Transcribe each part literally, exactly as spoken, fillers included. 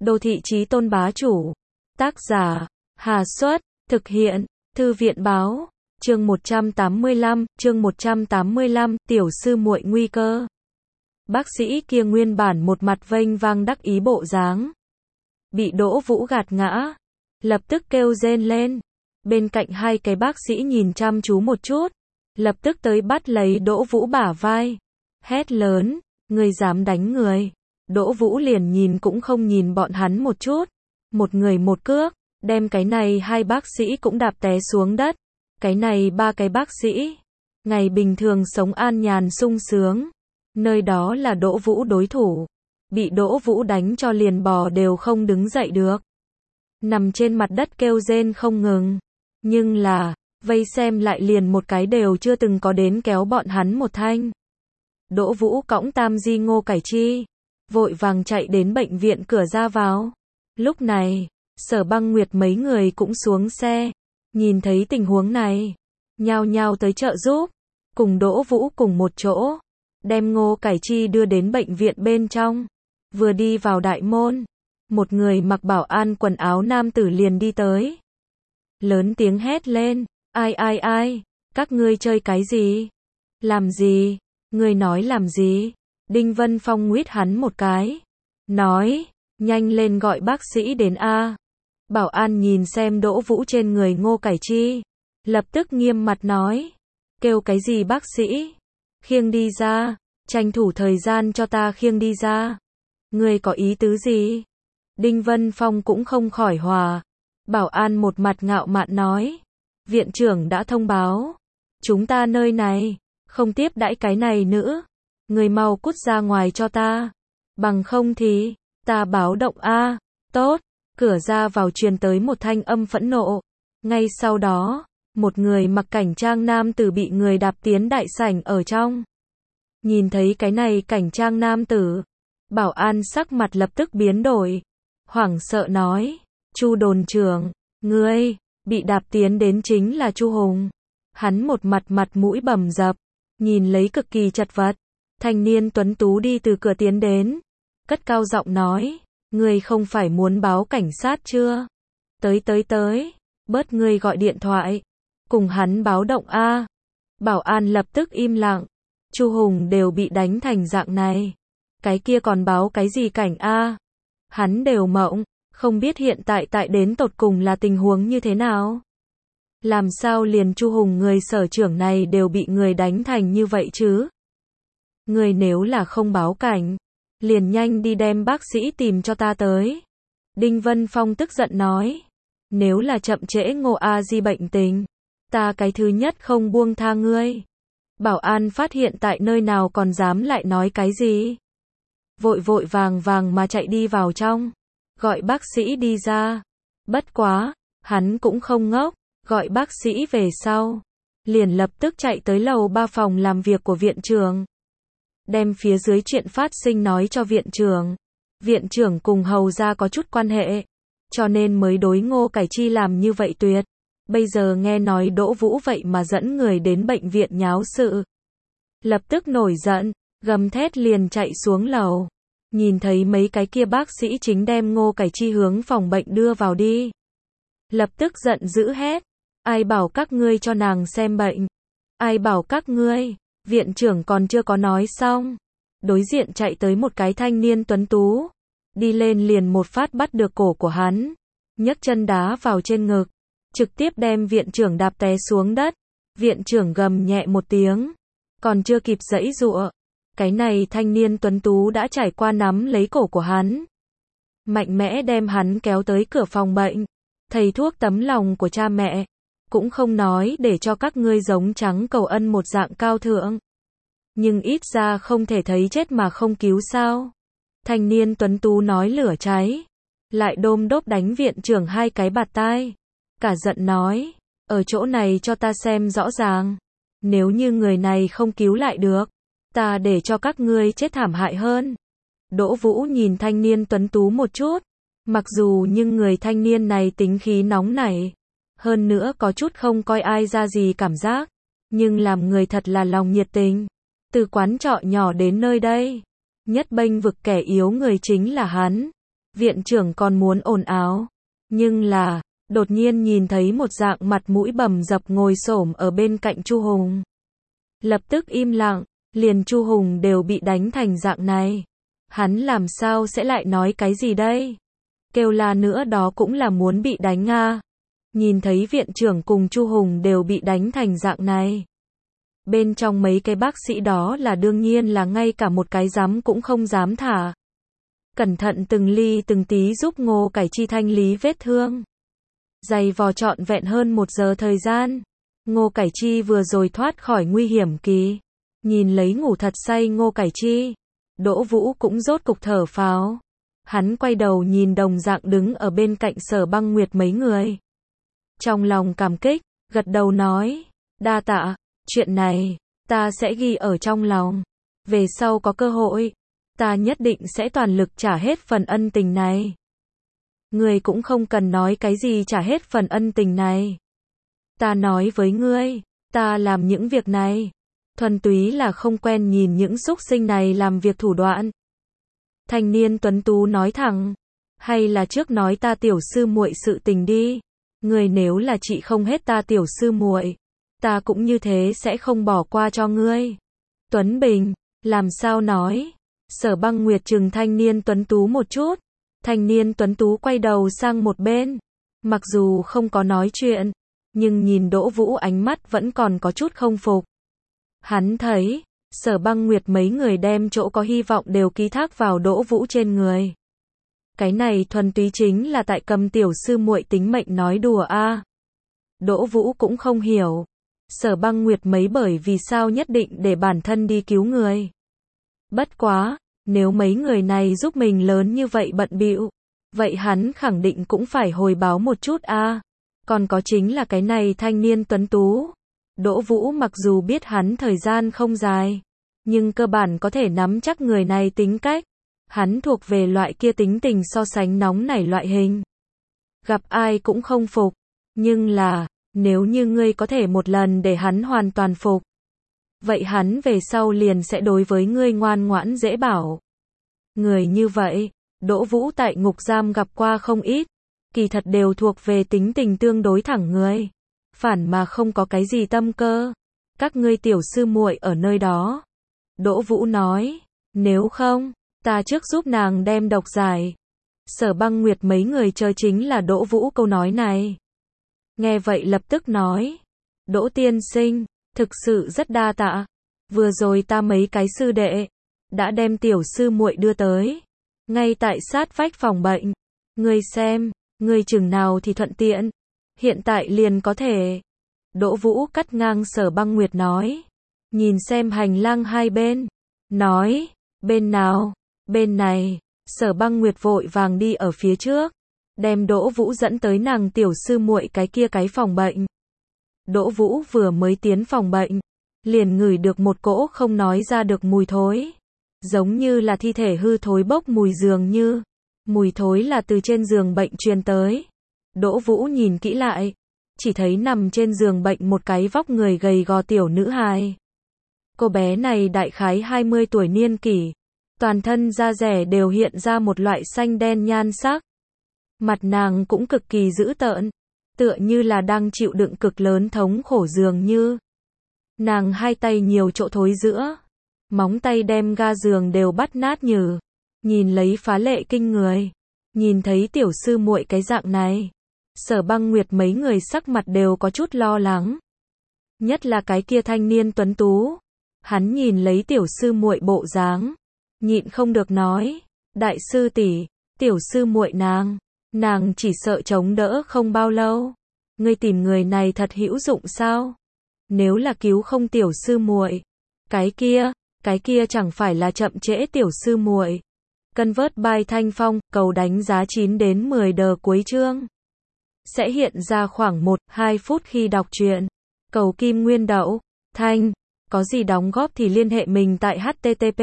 Đô thị chí tôn bá chủ. Tác giả, Hà Xuất, thực hiện, Thư viện báo, chương một trăm tám mươi lăm, chương một trăm tám mươi lăm, tiểu sư muội nguy cơ. Bác sĩ kia nguyên bản một mặt vênh vang đắc ý bộ dáng. Bị Đỗ Vũ gạt ngã, lập tức kêu rên lên. Bên cạnh hai cái bác sĩ nhìn chăm chú một chút, lập tức tới bắt lấy Đỗ Vũ bả vai. Hét lớn, ngươi dám đánh người. Đỗ Vũ liền nhìn cũng không nhìn bọn hắn một chút. Một người một cước, đem cái này hai bác sĩ cũng đạp té xuống đất. Cái này ba cái bác sĩ, ngày bình thường sống an nhàn sung sướng. Nơi đó là Đỗ Vũ đối thủ. Bị Đỗ Vũ đánh cho liền bò đều không đứng dậy được. Nằm trên mặt đất kêu rên không ngừng. Nhưng là, vây xem lại liền một cái đều chưa từng có đến kéo bọn hắn một thanh. Đỗ Vũ cõng Tam Di Ngô Cải Chi, vội vàng chạy đến bệnh viện cửa ra vào. Lúc này, Sở Băng Nguyệt mấy người cũng xuống xe, nhìn thấy tình huống này, nhao nhao tới trợ giúp, cùng Đỗ Vũ cùng một chỗ, đem Ngô Cải Chi đưa đến bệnh viện bên trong. Vừa đi vào đại môn, một người mặc bảo an quần áo nam tử liền đi tới. Lớn tiếng hét lên, ai ai ai, các ngươi chơi cái gì? Làm gì? Ngươi nói làm gì? Đinh Vân Phong nguyết hắn một cái. Nói, nhanh lên gọi bác sĩ đến A. Bảo an nhìn xem Đỗ Vũ trên người Ngô Cải Chi. Lập tức nghiêm mặt nói. Kêu cái gì bác sĩ? Khiêng đi ra. Tranh thủ thời gian cho ta khiêng đi ra. Ngươi có ý tứ gì? Đinh Vân Phong cũng không khỏi hòa. Bảo an một mặt ngạo mạn nói. Viện trưởng đã thông báo. Chúng ta nơi này, không tiếp đãi cái này nữa. Người mau cút ra ngoài cho ta. Bằng không thì, ta báo động A. Tốt. Cửa ra vào truyền tới một thanh âm phẫn nộ. Ngay sau đó, một người mặc cảnh trang nam tử bị người đạp tiến đại sảnh ở trong. Nhìn thấy cái này cảnh trang nam tử, bảo an sắc mặt lập tức biến đổi. Hoảng sợ nói, Chu đồn trưởng, ngươi, bị đạp tiến đến chính là Chu Hùng. Hắn một mặt mặt mũi bầm dập, nhìn lấy cực kỳ chật vật. Thanh niên tuấn tú đi từ cửa tiến đến, cất cao giọng nói, ngươi không phải muốn báo cảnh sát chưa? Tới tới tới, bớt ngươi gọi điện thoại, cùng hắn báo động A. Bảo an lập tức im lặng, Chu Hùng đều bị đánh thành dạng này, cái kia còn báo cái gì cảnh A? Hắn đều mộng, không biết hiện tại tại đến tột cùng là tình huống như thế nào? Làm sao liền Chu Hùng người sở trưởng này đều bị người đánh thành như vậy chứ? Người nếu là không báo cảnh, liền nhanh đi đem bác sĩ tìm cho ta tới. Đinh Vân Phong tức giận nói. Nếu là chậm trễ Ngô A Di bệnh tình, ta cái thứ nhất không buông tha ngươi. Bảo an phát hiện tại nơi nào còn dám lại nói cái gì. Vội vội vàng vàng mà chạy đi vào trong, gọi bác sĩ đi ra. Bất quá, hắn cũng không ngốc, gọi bác sĩ về sau, liền lập tức chạy tới lầu ba phòng làm việc của viện trưởng. Đem phía dưới chuyện phát sinh nói cho viện trưởng. Viện trưởng cùng hầu ra có chút quan hệ, cho nên mới đối Ngô Cải Chi làm như vậy tuyệt. Bây giờ nghe nói Đỗ Vũ vậy mà dẫn người đến bệnh viện nháo sự. Lập tức nổi giận, gầm thét liền chạy xuống lầu. Nhìn thấy mấy cái kia bác sĩ chính đem Ngô Cải Chi hướng phòng bệnh đưa vào đi. Lập tức giận dữ hét. Ai bảo các ngươi cho nàng xem bệnh? Ai bảo các ngươi? Viện trưởng còn chưa có nói xong. Đối diện chạy tới một cái thanh niên tuấn tú. Đi lên liền một phát bắt được cổ của hắn. Nhấc chân đá vào trên ngực. Trực tiếp đem viện trưởng đạp té xuống đất. Viện trưởng gầm nhẹ một tiếng. Còn chưa kịp giãy giụa. Cái này thanh niên tuấn tú đã trải qua nắm lấy cổ của hắn. Mạnh mẽ đem hắn kéo tới cửa phòng bệnh. Thầy thuốc tấm lòng của cha mẹ. Cũng không nói để cho các ngươi giống trắng cầu ân một dạng cao thượng. Nhưng ít ra không thể thấy chết mà không cứu sao. Thanh niên tuấn tú nói lửa cháy. Lại đôm đốp đánh viện trưởng hai cái bạt tai. Cả giận nói. Ở chỗ này cho ta xem rõ ràng. Nếu như người này không cứu lại được, ta để cho các ngươi chết thảm hại hơn. Đỗ Vũ nhìn thanh niên tuấn tú một chút. Mặc dù nhưng người thanh niên này tính khí nóng nảy. Hơn nữa có chút không coi ai ra gì cảm giác. Nhưng làm người thật là lòng nhiệt tình. Từ quán trọ nhỏ đến nơi đây. Nhất bênh vực kẻ yếu người chính là hắn. Viện trưởng còn muốn ồn ào, nhưng là, đột nhiên nhìn thấy một dạng mặt mũi bầm dập ngồi xổm ở bên cạnh Chu Hùng. Lập tức im lặng, liền Chu Hùng đều bị đánh thành dạng này. Hắn làm sao sẽ lại nói cái gì đây? Kêu la nữa đó cũng là muốn bị đánh à. Nhìn thấy viện trưởng cùng Chu Hùng đều bị đánh thành dạng này. Bên trong mấy cái bác sĩ đó là đương nhiên là ngay cả một cái dám cũng không dám thả. Cẩn thận từng ly từng tí giúp Ngô Cải Chi thanh lý vết thương. Dày vò trọn vẹn hơn một giờ thời gian. Ngô Cải Chi vừa rồi thoát khỏi nguy hiểm kỳ. Nhìn lấy ngủ thật say Ngô Cải Chi. Đỗ Vũ cũng rốt cục thở phào. Hắn quay đầu nhìn đồng dạng đứng ở bên cạnh Sở Băng Nguyệt mấy người. Trong lòng cảm kích, gật đầu nói. Đa tạ, chuyện này, ta sẽ ghi ở trong lòng. Về sau có cơ hội, ta nhất định sẽ toàn lực trả hết phần ân tình này. Ngươi cũng không cần nói cái gì trả hết phần ân tình này. Ta nói với ngươi, ta làm những việc này, thuần túy là không quen nhìn những súc sinh này làm việc thủ đoạn. Thanh niên tuấn tú nói thẳng, hay là trước nói ta tiểu sư muội sự tình đi. Ngươi nếu là trị không hết ta tiểu sư muội, ta cũng như thế sẽ không bỏ qua cho ngươi. Tuấn Bình, làm sao nói? Sở Băng Nguyệt trừng thanh niên tuấn tú một chút. Thanh niên tuấn tú quay đầu sang một bên. Mặc dù không có nói chuyện, nhưng nhìn Đỗ Vũ ánh mắt vẫn còn có chút không phục. Hắn thấy, Sở Băng Nguyệt mấy người đem chỗ có hy vọng đều ký thác vào Đỗ Vũ trên người. Cái này thuần túy chính là tại cầm tiểu sư muội tính mệnh nói đùa a. À. Đỗ Vũ cũng không hiểu. Sở Băng Nguyệt mấy bởi vì sao nhất định để bản thân đi cứu người. Bất quá, nếu mấy người này giúp mình lớn như vậy bận bịu, vậy hắn khẳng định cũng phải hồi báo một chút a. À. Còn có chính là cái này thanh niên tuấn tú. Đỗ Vũ mặc dù biết hắn thời gian không dài, nhưng cơ bản có thể nắm chắc người này tính cách. Hắn thuộc về loại kia tính tình so sánh nóng nảy loại hình. Gặp ai cũng không phục. Nhưng là, nếu như ngươi có thể một lần để hắn hoàn toàn phục, vậy hắn về sau liền sẽ đối với ngươi ngoan ngoãn dễ bảo. Người như vậy, Đỗ Vũ tại ngục giam gặp qua không ít, kỳ thật đều thuộc về tính tình tương đối thẳng người, phản mà không có cái gì tâm cơ. Các ngươi tiểu sư muội ở nơi đó. Đỗ Vũ nói, nếu không, ta trước giúp nàng đem độc giải. Sở Băng Nguyệt mấy người chờ chính là Đỗ Vũ câu nói này. Nghe vậy lập tức nói, Đỗ tiên sinh, thực sự rất đa tạ. Vừa rồi ta mấy cái sư đệ đã đem tiểu sư muội đưa tới, ngay tại sát vách phòng bệnh. Ngươi xem, ngươi chừng nào thì thuận tiện, hiện tại liền có thể. Đỗ Vũ cắt ngang Sở Băng Nguyệt nói, nhìn xem hành lang hai bên, nói, bên nào? Bên này. Sở Băng Nguyệt vội vàng đi ở phía trước, đem Đỗ Vũ dẫn tới nàng tiểu sư muội cái kia cái phòng bệnh. Đỗ Vũ vừa mới tiến phòng bệnh, liền ngửi được một cỗ không nói ra được mùi thối, giống như là thi thể hư thối bốc mùi dường như. Mùi thối là từ trên giường bệnh truyền tới. Đỗ Vũ nhìn kỹ lại, chỉ thấy nằm trên giường bệnh một cái vóc người gầy gò tiểu nữ hài. Cô bé này đại khái hai mươi tuổi niên kỷ, toàn thân da rẻ đều hiện ra một loại xanh đen nhan sắc. Mặt nàng cũng cực kỳ dữ tợn, tựa như là đang chịu đựng cực lớn thống khổ dường như. Nàng hai tay nhiều chỗ thối giữa, móng tay đem ga giường đều bắt nát nhừ. Nhìn lấy phá lệ kinh người, nhìn thấy tiểu sư muội cái dạng này, Sở Băng Nguyệt mấy người sắc mặt đều có chút lo lắng. Nhất là cái kia thanh niên tuấn tú, hắn nhìn lấy tiểu sư muội bộ dáng, nhịn không được nói, đại sư tỷ, tiểu sư muội nàng, nàng chỉ sợ chống đỡ không bao lâu. Ngươi tìm người này thật hữu dụng sao? Nếu là cứu không tiểu sư muội, cái kia, cái kia chẳng phải là chậm trễ tiểu sư muội. Convert by Thanh Phong, cầu đánh giá chín đến mười đờ cuối chương. Sẽ hiện ra khoảng một đến hai phút khi đọc truyện. Cầu kim nguyên đậu, Thanh, có gì đóng góp thì liên hệ mình tại http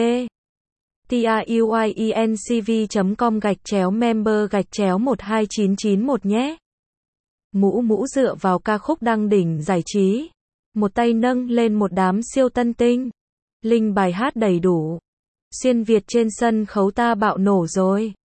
truyencv chấm com gạch chéo member gạch chéo một hai chín chín một nhé. Mũ mũ dựa vào ca khúc đăng đỉnh giải trí. Một tay nâng lên một đám siêu tân tinh. Link bài hát đầy đủ. Xuyên Việt trên sân khấu ta bạo nổ rồi.